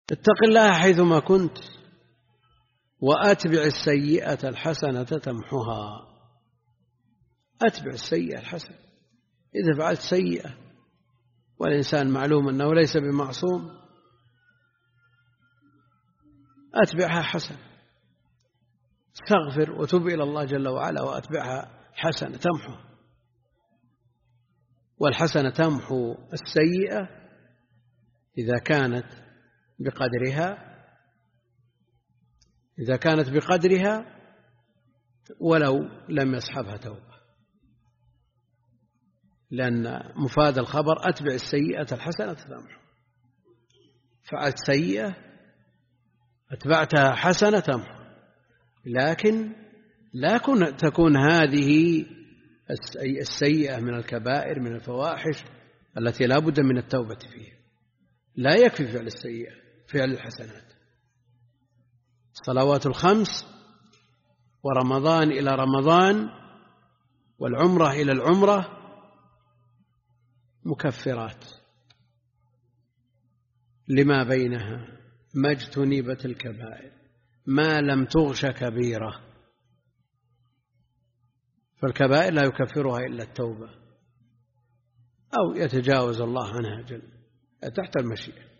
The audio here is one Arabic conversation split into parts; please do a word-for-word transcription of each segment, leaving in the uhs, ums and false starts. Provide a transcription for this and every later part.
اتق الله حيثما كنت وأتبع السيئة الحسنة تمحها. أتبع السيئة الحسنة. إذا فعلت سيئة، والإنسان معلوم أنه ليس بمعصوم، أتبعها حسنة، استغفر وتب إلى الله جل وعلا وأتبعها حسنة تمحو. والحسنة تمحو السيئة إذا كانت بقدرها إذا كانت بقدرها ولو لم يصحبها توبة، لأن مفاد الخبر أتبع السيئة الحسنة تمحو. فعلت سيئة أتبعتها حسنة تمحو، لكن لا تكون هذه السيئة من الكبائر من الفواحش التي لا بد من التوبة فيها. لا يكفي فعل السيئة، فعل الحسنات. الصلوات الخمس ورمضان إلى رمضان والعمرة إلى العمرة مكفرات لما بينها، ما اجتنبت الكبائر ما لم تغش كبيرة. فالكبائر لا يكفرها إلا التوبة أو يتجاوز الله عنها جل تحت المشيئة.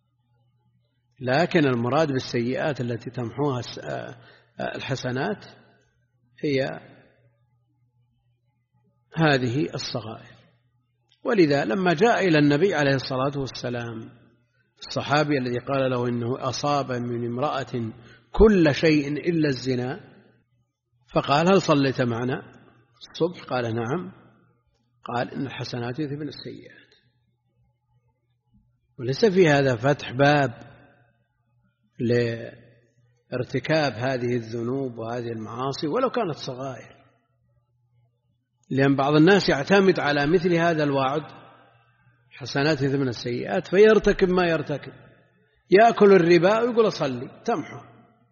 لكن المراد بالسيئات التي تمحوها الحسنات هي هذه الصغائر. ولذا لما جاء إلى النبي عليه الصلاة والسلام الصحابي الذي قال له إنه أصاب من امرأة كل شيء إلا الزنا، فقال هل صليت معنا الصبح؟ قال نعم. قال إن الحسنات يذهبن السيئات. وليس في هذا فتح باب لارتكاب هذه الذنوب وهذه المعاصي ولو كانت صغائر، لأن بعض الناس يعتمد على مثل هذا الوعد حسنات يذهبن السيئات فيرتكب ما يرتكب. يأكل الربا ويقول أصلي تمحو،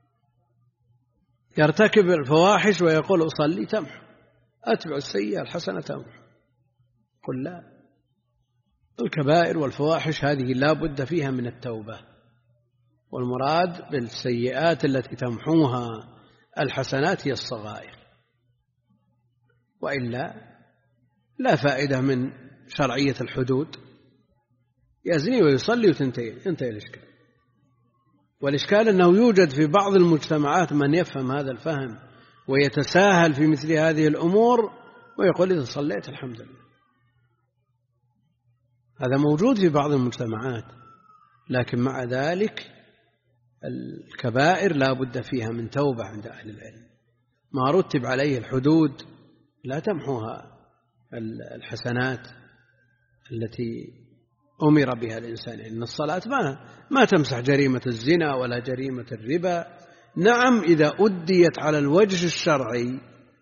يرتكب الفواحش ويقول أصلي تمحو، أتبع السيئة الحسنة تمحو. قل لا، الكبائر والفواحش هذه لا بد فيها من التوبة، والمراد بالسيئات التي تمحوها الحسنات هي الصغائر، وإلا لا فائدة من شرعية الحدود. يزني ويصلي وتنتهي ينتهي الإشكال. والإشكال أنه يوجد في بعض المجتمعات من يفهم هذا الفهم ويتساهل في مثل هذه الأمور ويقول إذا صليت الحمد لله. هذا موجود في بعض المجتمعات، لكن مع ذلك الكبائر لا بد فيها من توبة عند أهل العلم. ما رتب عليه الحدود لا تمحوها الحسنات التي أمر بها الإنسان. إن الصلاة ما, ما تمسح جريمة الزنا ولا جريمة الربا. نعم إذا أديت على الوجه الشرعي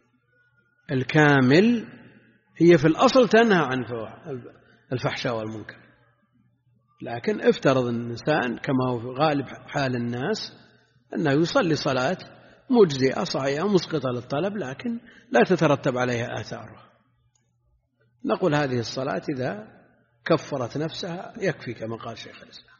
الكامل هي في الأصل تنهى عن الفحشاء والمنكر، لكن افترض الإنسان كما هو في غالب حال الناس أنه يصلي صلاة مجزئة صحيحة مسقطة للطلب لكن لا تترتب عليها آثارها، نقول هذه الصلاة إذا كفرت نفسها يكفي كما قال شيخ الإسلام.